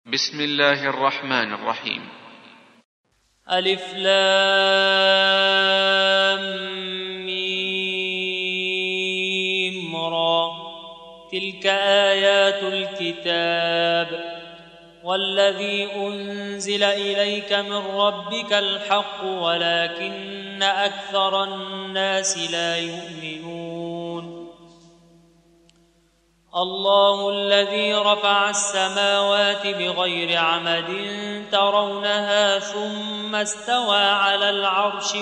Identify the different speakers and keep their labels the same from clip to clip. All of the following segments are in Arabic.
Speaker 1: بسم الله الرحمن الرحيم.
Speaker 2: ألف لام ميم را، تلك آيات الكتاب والذي أنزل إليك من ربك الحق ولكن أكثر الناس لا يؤمنون. الله الذي رفع السماوات بغير عمد ترونها ثم استوى على العرش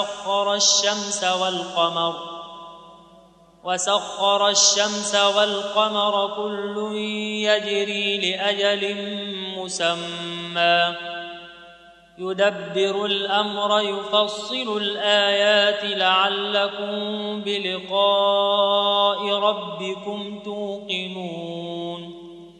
Speaker 2: وسخر الشمس والقمر كل يجري لأجل مسمى يدبر الأمر يفصل الآيات لعلكم بلقاء ربكم توقنون.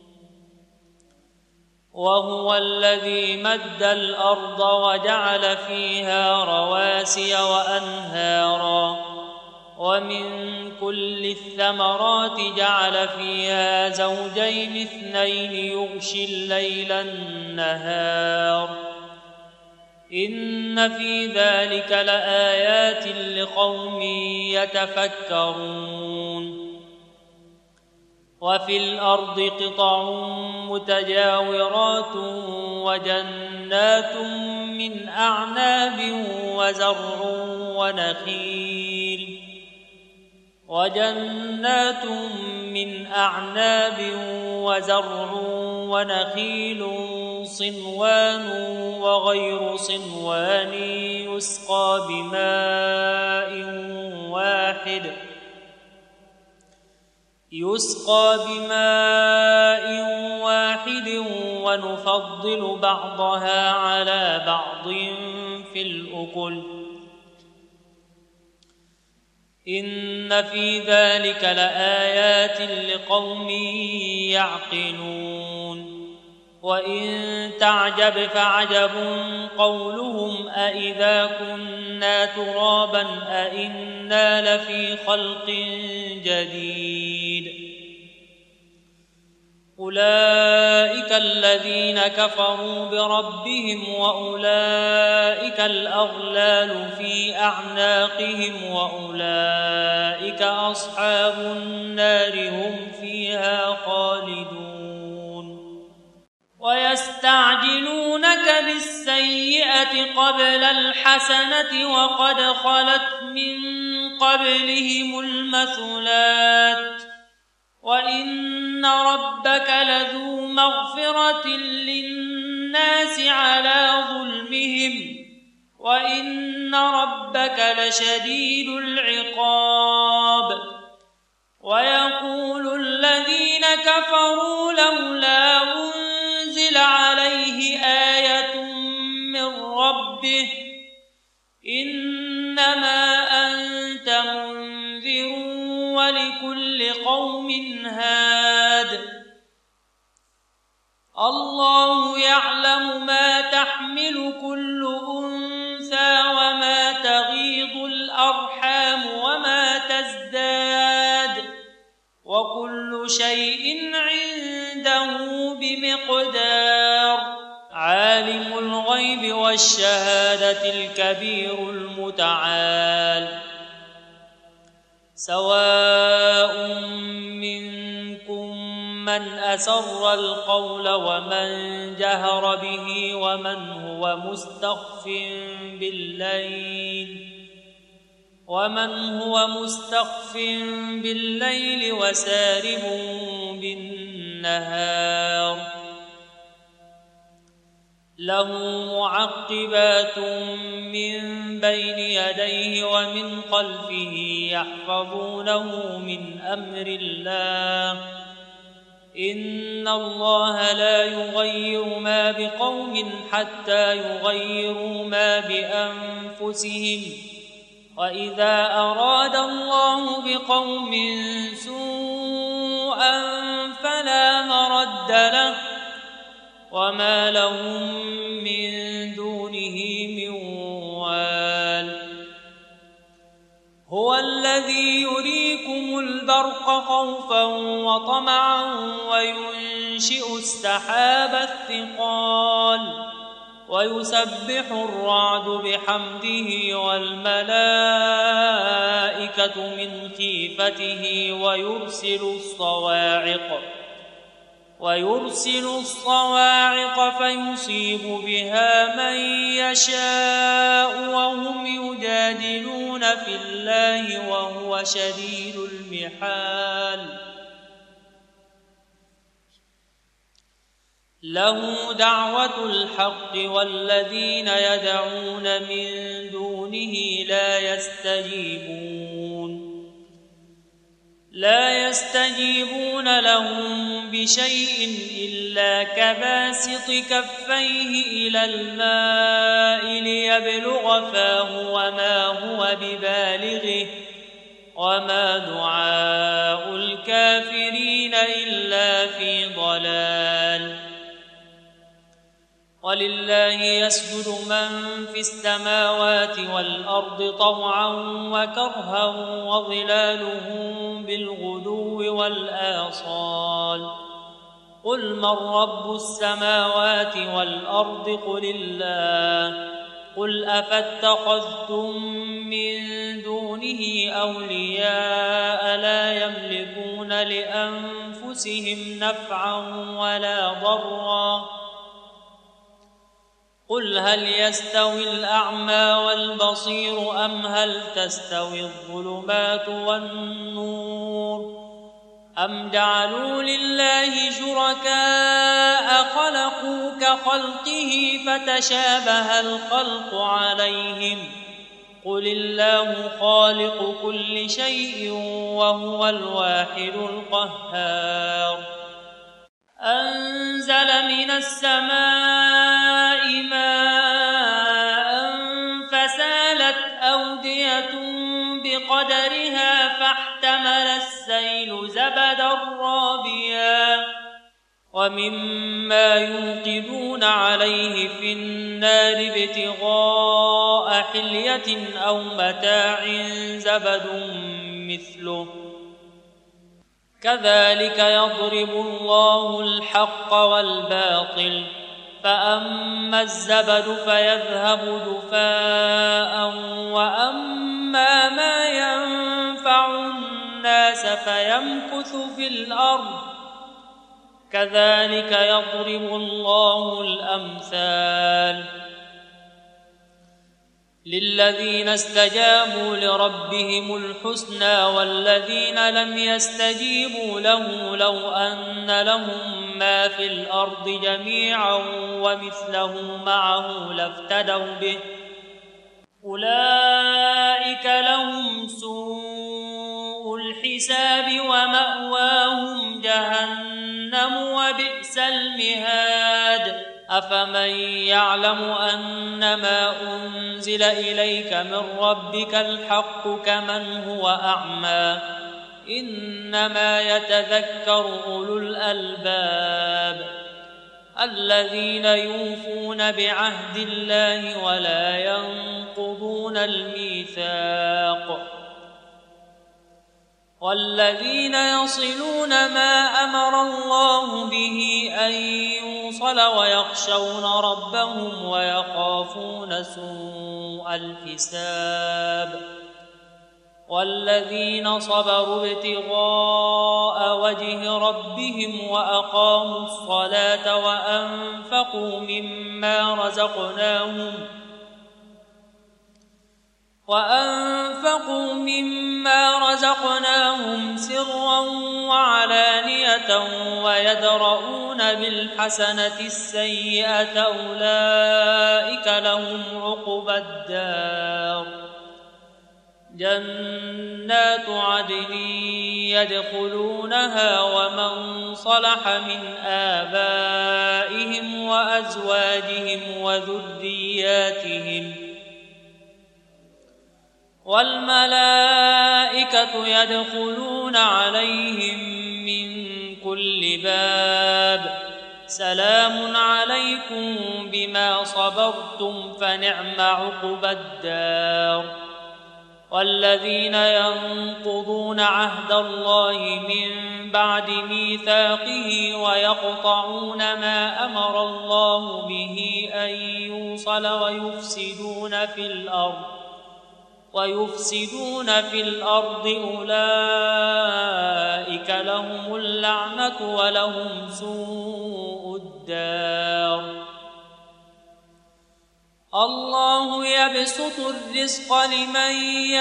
Speaker 2: وهو الذي مد الأرض وجعل فيها رواسي وأنهارا ومن كل الثمرات جعل فيها زوجين اثنين يغشي الليل النهار إن في ذلك لآيات لقوم يتفكرون. وفي الأرض قطع متجاورات وجنات من أعناب وزرع ونخيل صنوان وغير صنوان يسقى بماء واحد ونفضل بعضها على بعض في الأكل إن في ذلك لآيات لقوم يعقلون. وإن تعجب فعجب قولهم أإذا كنا ترابا أإنا لفي خلق جديد. أولئك الذين كفروا بربهم وأولئك الأغلال في أعناقهم وأولئك أصحاب النار هم فيها خالدون. ويستعجلونك بالسيئة قبل الحسنة وقد خلت من قبلهم المثلات وإن ربك لذو مغفرة للناس على ظلمهم وإن ربك لشديد العقاب. ويقول الذين كفروا لولا أنزل عليه آية من ربه إنما أنت منذر ولكل قوم هاد. الله يعلم ما تحمل كل أنثى وما تغيض الأرحام وما تزداد وكل شيء عنده بمقدار. عالم الغيب والشهادة الكبير المتعال. سواء منكم من أسر القول ومن جهر به ومن هو مستخف بالليل وسارب بالنهار. له معقبات من بين يديه ومن خلفه يحفظونه من أمر الله إن الله لا يغير ما بقوم حتى يغيروا ما بأنفسهم وإذا أراد الله بقوم سوءا فلا مرد له وما لهم من دونه من وال. هو الذي يريكم البرق خوفا وطمعا وينشئ السحاب الثقال ويسبح الرعد بحمده والملائكة من خيفته ويرسل الصواعق فيصيب بها من يشاء وهم يجادلون في الله وهو شديد المحال له دعوة الحق والذين يدعون من دونه لا يستجيبون لهم بشيء إلا كباسط كفيه إلى الماء ليبلغ فاه وما هو ببالغه وما دعاء الكافرين إلا في ضلال ولله يسجد من في السماوات والأرض طوعا وكرها وظلالهم بالغدو والآصال قل من رب السماوات والأرض قل الله قل أفاتخذتم من دونه أولياء لا يملكون لأنفسهم نفعا ولا ضرا قل هل يستوي الأعمى والبصير أم هل تستوي الظلمات والنور أم جعلوا لله شركاء خلقوا كخلقه فتشابه الخلق عليهم قل الله خالق كل شيء وهو الواحد القهار أنزل من السماء ماء فسالت أودية بقدرها فاحتمل السيل زبدا رابيا ومما يوقدون عليه في النار ابتغاء حلية أو متاع زبد مثله كذلك يضرب الله الحق والباطل فأما الزبد فيذهب جفاء وأما ما ينفع الناس فيمكث في الأرض كذلك يضرب الله الأمثال للذين استجابوا لربهم الحسنى والذين لم يستجيبوا له لو أن لهم ما في الأرض جميعا ومثله معه لافتدوا به أولئك لهم سوء الحساب ومأواهم جهنم وبئس المهاد أفمن يعلم أنما أنزل إليك من ربك الحق كمن هو أعمى إنما يتذكر أولو الألباب الذين يوفون بعهد الله ولا ينقضون الميثاق والذين يصلون ما أمر الله به أن يوصل ويخشون ربهم ويخافون سوء الحساب والذين صبروا ابتغاء وجه ربهم وأقاموا الصلاة وأنفقوا مما رزقناهم سرا وعلانية ويدرؤون بالحسنة السيئة أولئك لهم عقبى الدار جنات عدن يدخلونها ومن صلح من آبائهم وأزواجهم وذرياتهم والملائكة يدخلون عليهم من كل باب سلام عليكم بما صبرتم فنعم عقبى الدار والذين ينقضون عهد الله من بعد ميثاقه ويقطعون ما أمر الله به أن يوصل ويفسدون في الأرض أولئك لهم اللعنة ولهم سوء الدار. الله يبسط الرزق لمن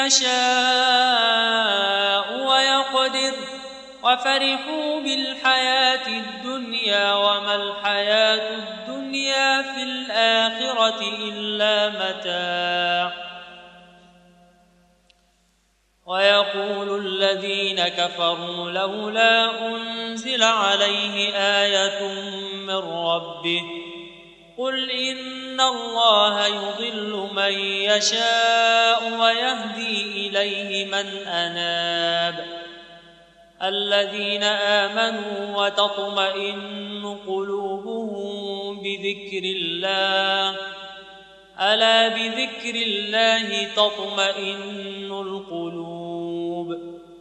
Speaker 2: يشاء ويقدر وفرحوا بالحياة الدنيا وما الحياة الدنيا في الآخرة إلا متاع. ويقول الذين كفروا لولا أنزل عليه آية من ربه قل إن الله يضل من يشاء ويهدي إليه من أناب. الذين آمنوا وتطمئن قلوبهم بذكر الله ألا بذكر الله تطمئن القلوب.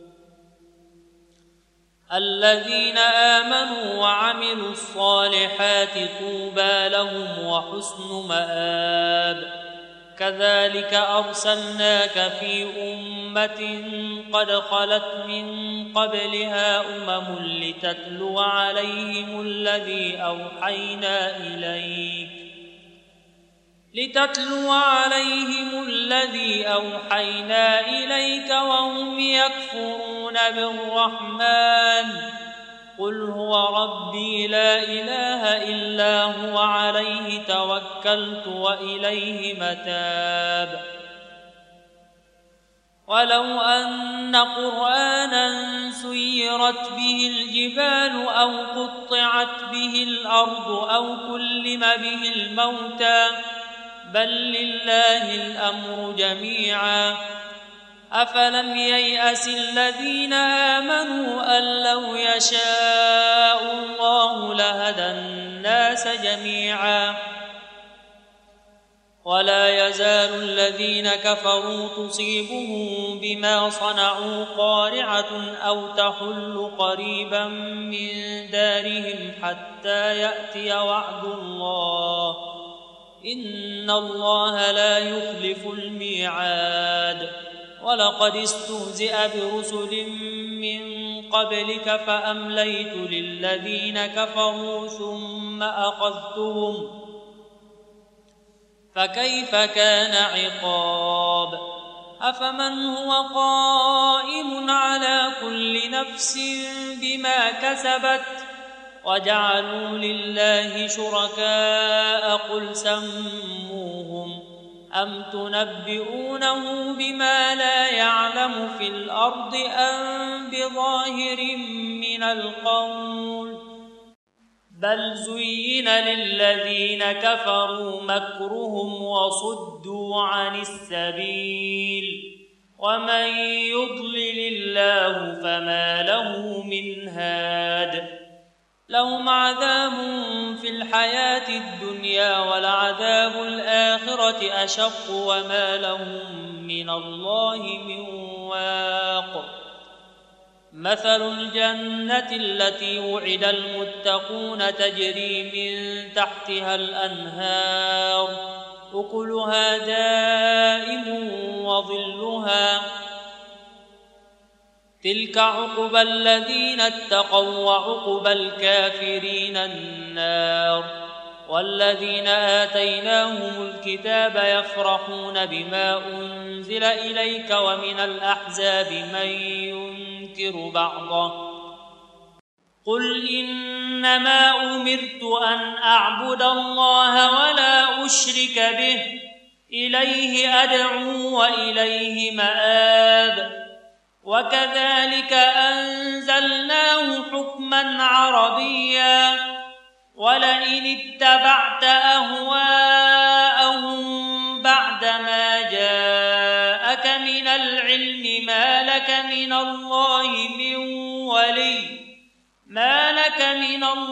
Speaker 2: الذين آمنوا وعملوا الصالحات طوبى لهم وحسن مآب. كذلك أرسلناك في أمة قد خلت من قبلها لتتلو عليهم الذي أوحينا إليك وهم يكفرون بالرحمن قل هو ربي لا إله إلا هو عليه توكلت وإليه متاب. ولو أن قرآنا سيرت به الجبال أو قطعت به الأرض أو كلم به الموتى بل لله الأمر جميعا أفلم ييأس الذين آمنوا أن لو يشاء الله لهدى الناس جميعا. ولا يزال الذين كفروا تصيبهم بما صنعوا قارعة أو تحل قريبا من دارهم حتى يأتي وعد الله إن الله لا يخلف الميعاد. ولقد استهزئ برسل من قبلك فأمليت للذين كفروا ثم أخذتهم فكيف كان عقاب. أفمن هو قائم على كل نفس بما كسبت وجعلوا لله شركاء قل سموهم أم تنبئونه بما لا يعلم في الأرض أم بظاهر من القول بل زين للذين كفروا مكرهم وصدوا عن السبيل ومن يضلل الله فما له من هاد. لهم عذاب في الحياة الدنيا ولعذاب الآخرة أشق وما لهم من الله من واق. مثل الجنة التي وعد المتقون تجري من تحتها الأنهار أكلها دائم وظلها تلك عقبى الذين اتقوا وعقبى الكافرين النار. والذين آتيناهم الكتاب يفرحون بما أنزل إليك ومن الأحزاب من ينكر بعضه قل إنما أمرت أن أعبد الله ولا أشرك به إليه أدعو وإليه مآب. وكذلك أنزلناه حكما عربيا ولئن اتبعت أهواءهم بعدما جاءك من العلم ما لك من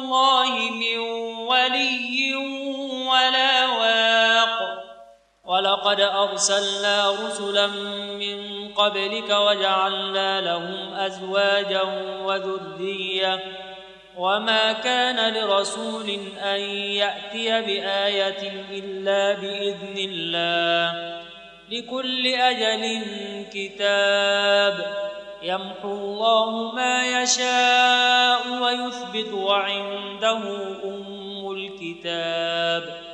Speaker 2: الله من ولي ولا واق. ولقد أرسلنا رسلا من قبلك وجعلنا لهم أزواجا وذرية وما كان لرسول أن يأتي بآية إلا بإذن الله لكل أجل كتاب يمحو الله ما يشاء ويثبت وعنده أم الكتاب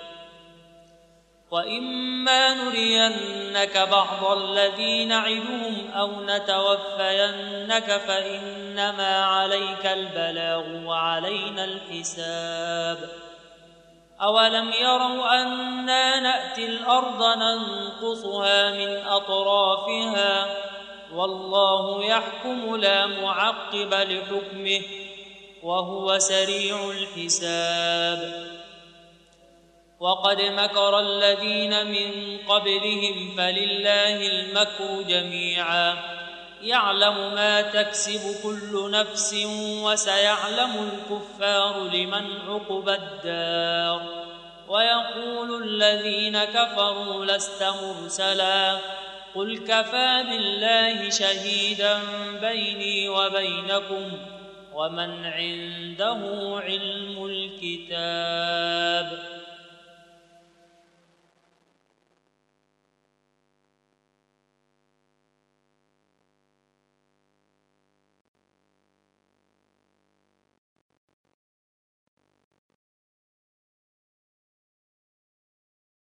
Speaker 2: وإما نرينك بعض الذي نعدهم أو نتوفينك فإنما عليك البلاغ وعلينا الحساب أولم يروا أنا نأتي الأرض ننقصها من أطرافها والله يحكم لا معقب لحكمه وهو سريع الحساب وقد مكر الذين من قبلهم فلله المكر جميعا يعلم ما تكسب كل نفس وسيعلم الكفار لمن عقبى الدار ويقول الذين كفروا لست مرسلا قل كفى بالله شهيدا بيني وبينكم ومن عنده علم الكتاب